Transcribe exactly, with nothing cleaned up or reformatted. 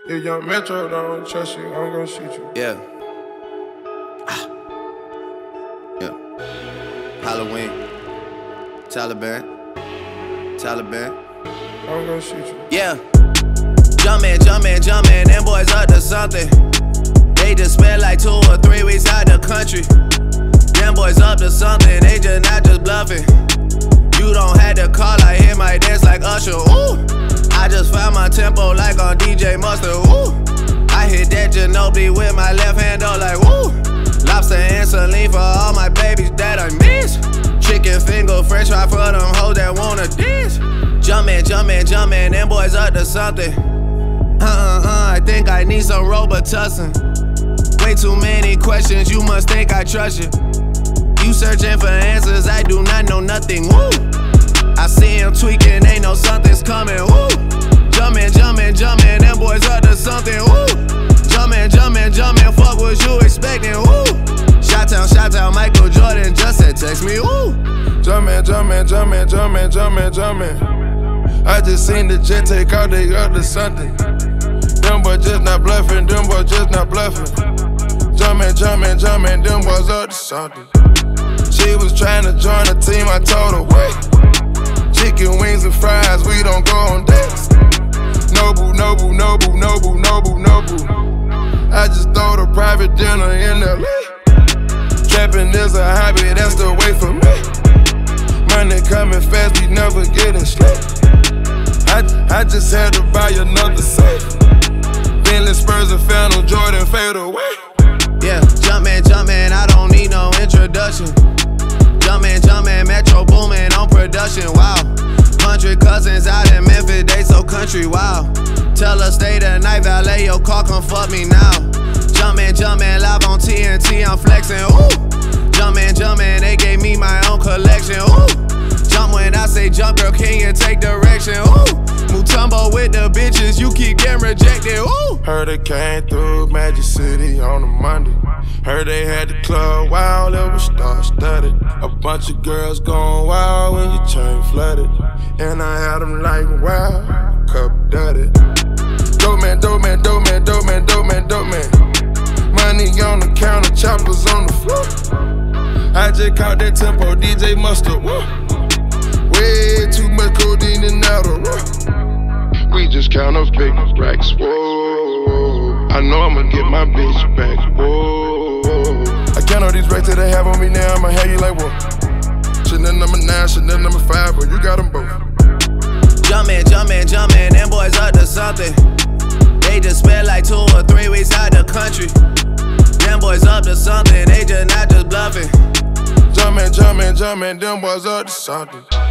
If young Metro don't trust you, I'm gonna shoot you. Yeah. Ah. Yeah. Halloween. Taliban. Taliban. I'm gonna shoot you. Yeah. Jumpin', jumpin', jumpin', them boys up to something. They just spent like two or three weeks out the country. Them boys up to something, they just not just bluffing. You don't have to call, I hear my dance like Usher, ooh. I just found my tempo like on D J Mustard, ooh. I hit that Ginobili with my left hand, though, like woo. Lobster and saline for all my babies that I miss. Chicken finger, french fry for them hoes that wanna dance. Jumpin', jumpin', jumpin', them boys up to something. Uh-uh-uh, I think I need some Robitussin. Way too many questions, you must think I trust you. You searching for answers, I do not know nothing, woo. I see him tweaking, ain't no something's coming, woo. Jumpin', jumpin', jumpin', them boys up to something, woo. Jumpin', jumpin', jumpin', fuck what you expecting, woo. Shot-town, shot-town, Michael Jordan just said text me, woo. Jumpin', jumpin', jumpin', jumpin', jumpin', jumpin'. I just seen the jet take out, they up to something. Them boys just not bluffing, them boys just not bluffing. Jumpin', jumpin', jumpin', them boys up to something. She was trying to join the team, I told her, wait. Chicken wings and fries, we don't go on dates. Nobu, Nobu, Nobu, Nobu, Nobu, Nobu. I just throw the private dinner in L A. Trapping is a hobby, that's the way for me. Money coming fast, we never getting sleep. I, I just had to buy another safe. Bentley, Spurs, and Phantom, Jordan fade away. Yeah, jumpin', jumpin', I don't need no introduction. Jumpin', jumpin', Metro boomin' on production, wow. Hundred cousins out in Memphis, they so country, wow. Tell her stay the night, valet your car, come fuck me now. Jumpin', jumpin', live on T N T, I'm flexin', ooh. Jumpin', jumpin', they gave me my own collection, ooh. Jump when I say jump, girl, can you take direction, ooh. Mutombo with the bitches, you keep getting rejected, ooh. Heard it came through Magic City on a Monday. Heard they had the club wild, it was star-studded. A bunch of girls going wild when you chain flooded. And I had them like, wow, cup dirty. Dope man, dope man, dope man, dope man, dope man, dope man. Money on the counter, choppers on the floor. I just caught that tempo, D J Mustard, woo. Way too much codeine and Adderall. We just count up big racks, whoa. I know I'ma get my bitch back, whoa. I count all these racks that they have on me now, I'ma have you like, whoa. Chanel number nine, Chanel number five, but you got them both. Jumpin', jumpin', jumpin', them boys up to something. They just spent like two or three weeks out the country. Them boys up to something, they just not just bluffing. Jumpin', jumpin', jumpin', them boys up to something.